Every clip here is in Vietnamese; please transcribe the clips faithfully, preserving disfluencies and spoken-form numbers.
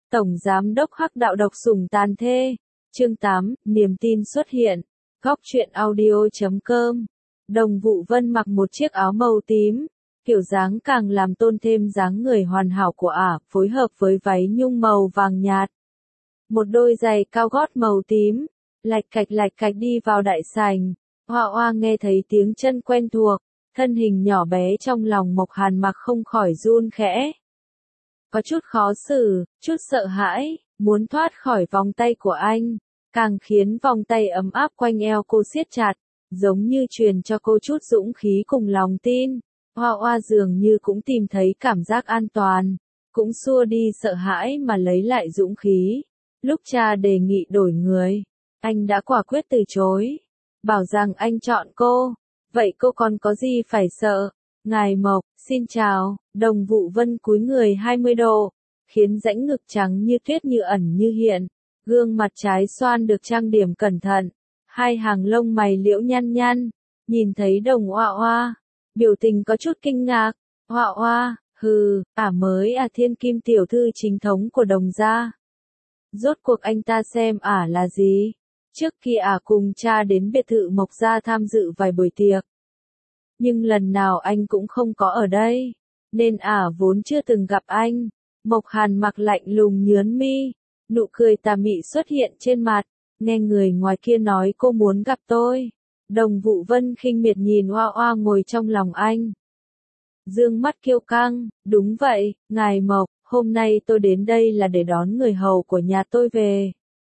Tổng Giám đốc Hắc Đạo độc sủng tàn thê. Chương tám, niềm tin xuất hiện. Góc truyện audio chấm com. Đồng Vụ Vân mặc một chiếc áo màu tím, kiểu dáng càng làm tôn thêm dáng người hoàn hảo của ả, phối hợp với váy nhung màu vàng nhạt. Một đôi giày cao gót màu tím, lạch cạch lạch cạch đi vào đại sảnh. Hoa Hoa nghe thấy tiếng chân quen thuộc, thân hình nhỏ bé trong lòng Mộc Hàn Mặc không khỏi run khẽ. Có chút khó xử, chút sợ hãi, muốn thoát khỏi vòng tay của anh, càng khiến vòng tay ấm áp quanh eo cô siết chặt, giống như truyền cho cô chút dũng khí cùng lòng tin. Hoa Hoa dường như cũng tìm thấy cảm giác an toàn, cũng xua đi sợ hãi mà lấy lại dũng khí. Lúc cha đề nghị đổi người, anh đã quả quyết từ chối, bảo rằng anh chọn cô, vậy cô còn có gì phải sợ. Ngài Mộc, xin chào. Đồng Vụ Vân cúi người hai mươi độ, khiến rãnh ngực trắng như tuyết như ẩn như hiện, gương mặt trái xoan được trang điểm cẩn thận, hai hàng lông mày liễu nhăn nhăn, nhìn thấy Đồng Hoa Hoa, biểu tình có chút kinh ngạc. Hoa Hoa, hừ, ả mới à thiên kim tiểu thư chính thống của Đồng gia. Rốt cuộc anh ta xem ả là gì? Trước khi ả cùng cha đến biệt thự Mộc gia tham dự vài buổi tiệc, nhưng lần nào anh cũng không có ở đây, nên ả vốn chưa từng gặp anh. Mộc Hàn Mặc lạnh lùng nhướng mi, nụ cười tà mị xuất hiện trên mặt, nghe người ngoài kia nói cô muốn gặp tôi. Đồng Vụ Vân khinh miệt nhìn Hoa Hoa ngồi trong lòng anh, dương mắt kiêu căng, đúng vậy, ngài Mộc, hôm nay tôi đến đây là để đón người hầu của nhà tôi về.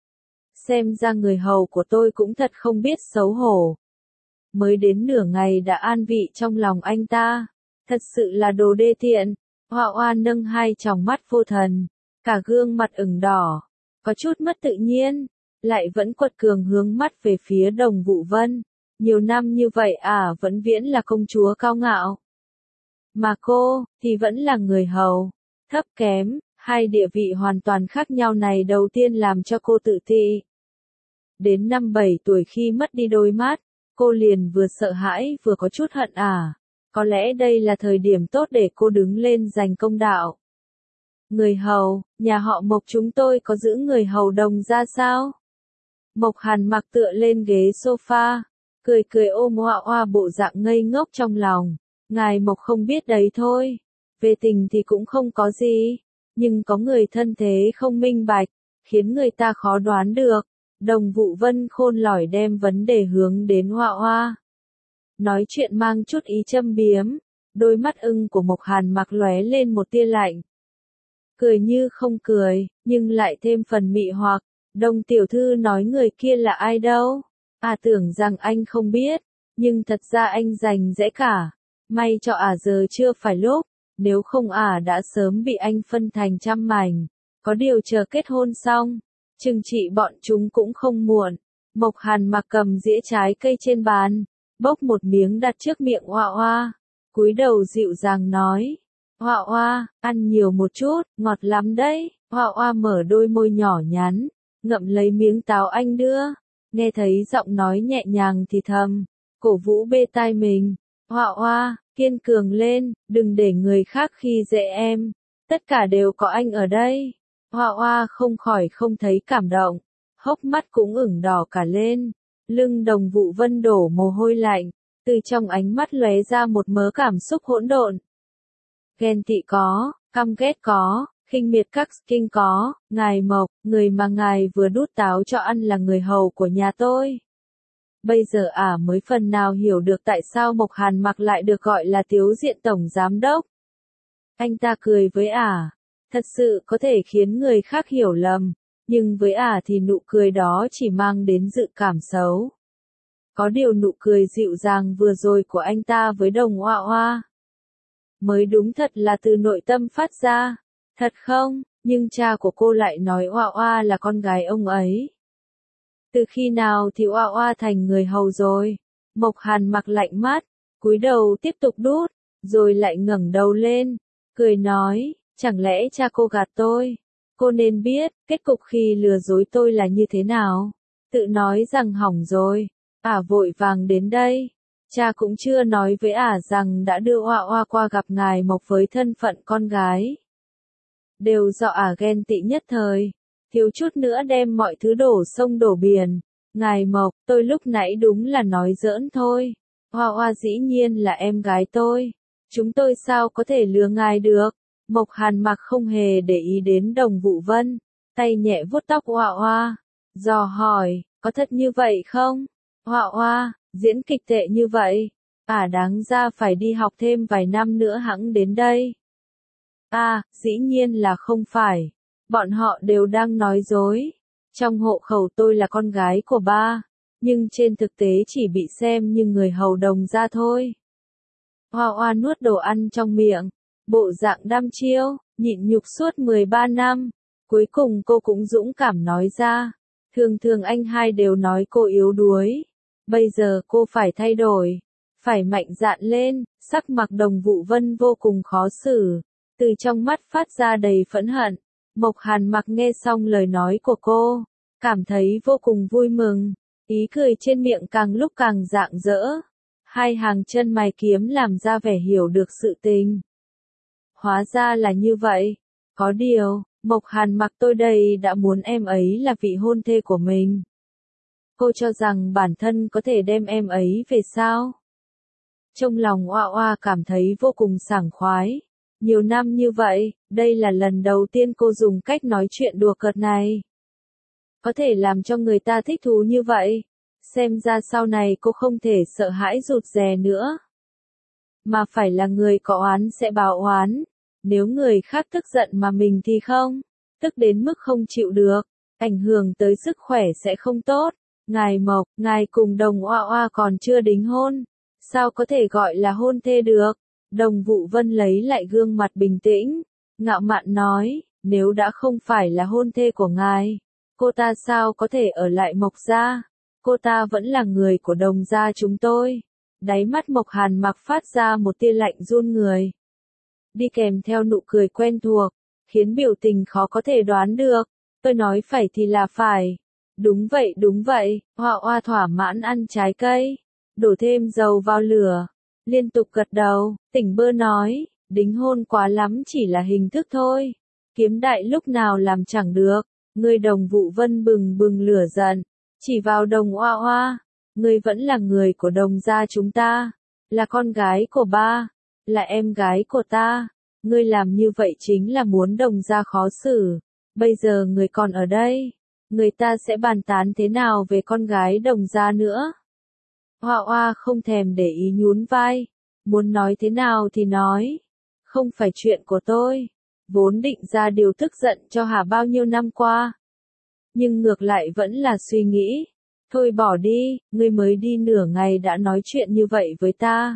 Xem ra người hầu của tôi cũng thật không biết xấu hổ. Mới đến nửa ngày đã an vị trong lòng anh ta, thật sự là đồ đê tiện. Hoa Hoa nâng hai tròng mắt vô thần, cả gương mặt ửng đỏ, có chút mất tự nhiên, lại vẫn quật cường hướng mắt về phía Đồng Vụ Vân. Nhiều năm như vậy ả à, vẫn viễn là công chúa cao ngạo, mà cô thì vẫn là người hầu, thấp kém. Hai địa vị hoàn toàn khác nhau này đầu tiên làm cho cô tự ti. Đến năm bảy tuổi khi mất đi đôi mắt, cô liền vừa sợ hãi vừa có chút hận ả. À. Có lẽ đây là thời điểm tốt để cô đứng lên giành công đạo. Người hầu, nhà họ Mộc chúng tôi có giữ người hầu Đồng gia sao? Mộc Hàn Mặc tựa lên ghế sofa, cười cười ôm Hoa Hoa bộ dạng ngây ngốc trong lòng. Ngài Mộc không biết đấy thôi, về tình thì cũng không có gì, nhưng có người thân thế không minh bạch, khiến người ta khó đoán được. Đồng Vụ Vân khôn lỏi đem vấn đề hướng đến Hoa Hoa. Nói chuyện mang chút ý châm biếm, đôi mắt ưng của Mộc Hàn Mặc lóe lên một tia lạnh. Cười như không cười, nhưng lại thêm phần mị hoặc. Đồng tiểu thư nói người kia là ai đâu? À tưởng rằng anh không biết, nhưng thật ra anh rành rẽ cả. May cho ả à giờ chưa phải lúc, nếu không ả à đã sớm bị anh phân thành trăm mảnh. Có điều chờ kết hôn xong, trừng trị bọn chúng cũng không muộn. Mộc Hàn Mặc cầm dĩa trái cây trên bàn, bốc một miếng đặt trước miệng Hoa Hoa, cúi đầu dịu dàng nói. Hoa Hoa, ăn nhiều một chút, ngọt lắm đấy. Hoa Hoa mở đôi môi nhỏ nhắn, ngậm lấy miếng táo anh đưa, nghe thấy giọng nói nhẹ nhàng thì thầm, cổ vũ bê tai mình. Hoa Hoa, kiên cường lên, đừng để người khác khi dễ em, tất cả đều có anh ở đây. Hoa Hoa không khỏi không thấy cảm động, hốc mắt cũng ửng đỏ cả lên. Lưng Đồng Vụ Vân đổ mồ hôi lạnh, từ trong ánh mắt lóe ra một mớ cảm xúc hỗn độn. Ghen tị có, căm ghét có, khinh miệt các kinh có. Ngài Mộc, người mà ngài vừa đút táo cho ăn là người hầu của nhà tôi. Bây giờ ả à mới phần nào hiểu được tại sao Mộc Hàn Mặc lại được gọi là tiếu diện tổng giám đốc. Anh ta cười với ả, à, thật sự có thể khiến người khác hiểu lầm, nhưng với ả à thì nụ cười đó chỉ mang đến dự cảm xấu. Có điều nụ cười dịu dàng vừa rồi của anh ta với Đồng Hoa Hoa mới đúng thật là từ nội tâm phát ra. Thật không? Nhưng cha của cô lại nói Hoa Hoa là con gái ông ấy. Từ khi nào thì Hoa Hoa thành người hầu rồi? Mộc Hàn Mặc lạnh mắt, cúi đầu tiếp tục đút, rồi lại ngẩng đầu lên, cười nói, chẳng lẽ cha cô gạt tôi? Cô nên biết, kết cục khi lừa dối tôi là như thế nào? Tự nói rằng hỏng rồi, ả vội vàng đến đây. Cha cũng chưa nói với ả rằng đã đưa Hoa Hoa qua gặp ngài Mộc với thân phận con gái. đều do ả ghen tị nhất thời, thiếu chút nữa đem mọi thứ đổ sông đổ biển. Ngài Mộc, tôi lúc nãy đúng là nói giỡn thôi. Hoa Hoa dĩ nhiên là em gái tôi. Chúng tôi sao có thể lừa ngài được? Mộc Hàn Mặc không hề để ý đến Đồng Vũ Vân, tay nhẹ vuốt tóc Hoa Hoa, dò hỏi, có thật như vậy không? Hoa Hoa, diễn kịch tệ như vậy, ả đáng ra phải đi học thêm vài năm nữa hẵng đến đây. À, dĩ nhiên là không phải. Bọn họ đều đang nói dối. Trong hộ khẩu tôi là con gái của ba, nhưng trên thực tế chỉ bị xem như người hầu Đồng gia thôi. Hoa Hoa nuốt đồ ăn trong miệng, bộ dạng đăm chiêu, nhịn nhục suốt mười ba năm. Cuối cùng cô cũng dũng cảm nói ra. Thường thường anh hai đều nói cô yếu đuối. Bây giờ cô phải thay đổi, phải mạnh dạn lên. Sắc mặt Đồng Vũ Vân vô cùng khó xử, từ trong mắt phát ra đầy phẫn hận. Mộc Hàn Mặc nghe xong lời nói của cô, cảm thấy vô cùng vui mừng, ý cười trên miệng càng lúc càng rạng rỡ. Hai hàng chân mày kiếm làm ra vẻ hiểu được sự tình. Hóa ra là như vậy. Có điều, Mộc Hàn Mặc tôi đây đã muốn em ấy là vị hôn thê của mình. Cô cho rằng bản thân có thể đem em ấy về sao? Trong lòng Oa Oa cảm thấy vô cùng sảng khoái. Nhiều năm như vậy, đây là lần đầu tiên cô dùng cách nói chuyện đùa cợt này. Có thể làm cho người ta thích thú như vậy. Xem ra sau này cô không thể sợ hãi rụt rè nữa. Mà phải là người có oán sẽ báo oán. Nếu người khác tức giận mà mình thì không. Tức đến mức không chịu được. Ảnh hưởng tới sức khỏe sẽ không tốt. Ngài Mộc, ngài cùng Đồng Oa Oa còn chưa đính hôn. Sao có thể gọi là hôn thê được? Đồng Vũ Vân lấy lại gương mặt bình tĩnh, ngạo mạn nói, nếu đã không phải là hôn thê của ngài, cô ta sao có thể ở lại Mộc gia? Cô ta vẫn là người của Đồng gia chúng tôi. Đáy mắt Mộc Hàn Mặc phát ra một tia lạnh run người, đi kèm theo nụ cười quen thuộc, khiến biểu tình khó có thể đoán được. Tôi nói phải thì là phải. Đúng vậy, đúng vậy. Hoa Hoa thỏa mãn ăn trái cây, đổ thêm dầu vào lửa, liên tục gật đầu. Tỉnh Bơ nói, đính hôn quá lắm chỉ là hình thức thôi. Kiếm đại lúc nào làm chẳng được. Người Đồng Vũ Vân bừng bừng lửa giận, chỉ vào Đồng Hoa Hoa. Ngươi vẫn là người của Đồng gia chúng ta, là con gái của ba, là em gái của ta. Ngươi làm như vậy chính là muốn Đồng gia khó xử. Bây giờ người còn ở đây, người ta sẽ bàn tán thế nào về con gái Đồng gia nữa? Hoa Hoa không thèm để ý nhún vai, muốn nói thế nào thì nói, không phải chuyện của tôi. Vốn định ra điều tức giận cho Hà bao nhiêu năm qua, nhưng ngược lại vẫn là suy nghĩ, thôi bỏ đi, ngươi mới đi nửa ngày đã nói chuyện như vậy với ta.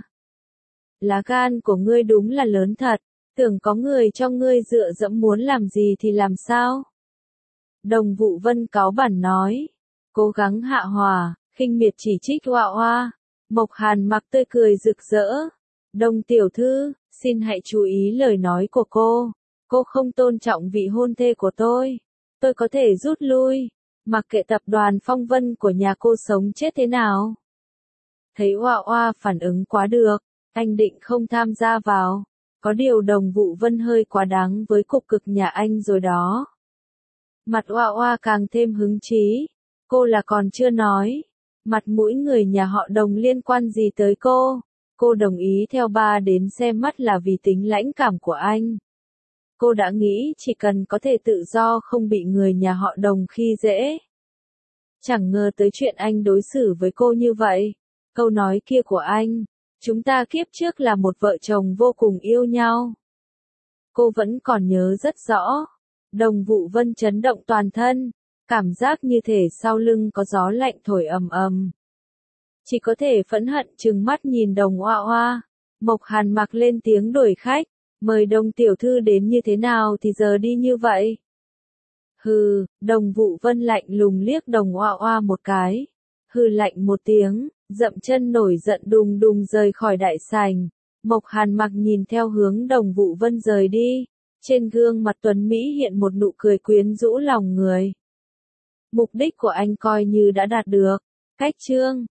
Lá gan của ngươi đúng là lớn thật, tưởng có người cho ngươi dựa dẫm muốn làm gì thì làm sao? Đồng Vũ Vân cáu bẳn nói, cố gắng hạ hòa, khinh miệt chỉ trích Hoa Hoa. Mộc Hàn Mặc tươi cười rực rỡ. Đồng tiểu thư, xin hãy chú ý lời nói của cô. Cô không tôn trọng vị hôn thê của tôi. Tôi có thể rút lui, mặc kệ tập đoàn Phong Vân của nhà cô sống chết thế nào. Thấy Hoa Hoa phản ứng quá được, anh định không tham gia vào. Có điều Đồng Vũ Vân hơi quá đáng với cục cực nhà anh rồi đó. Mặt Hoa Hoa càng thêm hứng chí. Cô là còn chưa nói. Mặt mũi người nhà họ Đồng liên quan gì tới cô? Cô đồng ý theo ba đến xem mắt là vì tính lãnh cảm của anh. Cô đã nghĩ chỉ cần có thể tự do không bị người nhà họ Đồng khi dễ. Chẳng ngờ tới chuyện anh đối xử với cô như vậy. Câu nói kia của anh, chúng ta kiếp trước là một vợ chồng vô cùng yêu nhau. Cô vẫn còn nhớ rất rõ. Đồng Vũ Vân chấn động toàn thân, cảm giác như thể sau lưng có gió lạnh thổi ầm ầm. Chỉ có thể phẫn hận trừng mắt nhìn Đồng Hoa Hoa. Mộc Hàn Mặc lên tiếng đuổi khách, mời Đồng tiểu thư đến như thế nào thì giờ đi như vậy. Hừ, Đồng Vũ Vân lạnh lùng liếc Đồng Hoa Hoa một cái. Hừ lạnh một tiếng, dậm chân nổi giận đùng đùng rời khỏi đại sảnh. Mộc Hàn Mặc nhìn theo hướng Đồng Vũ Vân rời đi. Trên gương mặt tuấn Mỹ hiện một nụ cười quyến rũ lòng người. Mục đích của anh coi như đã đạt được. Cách chương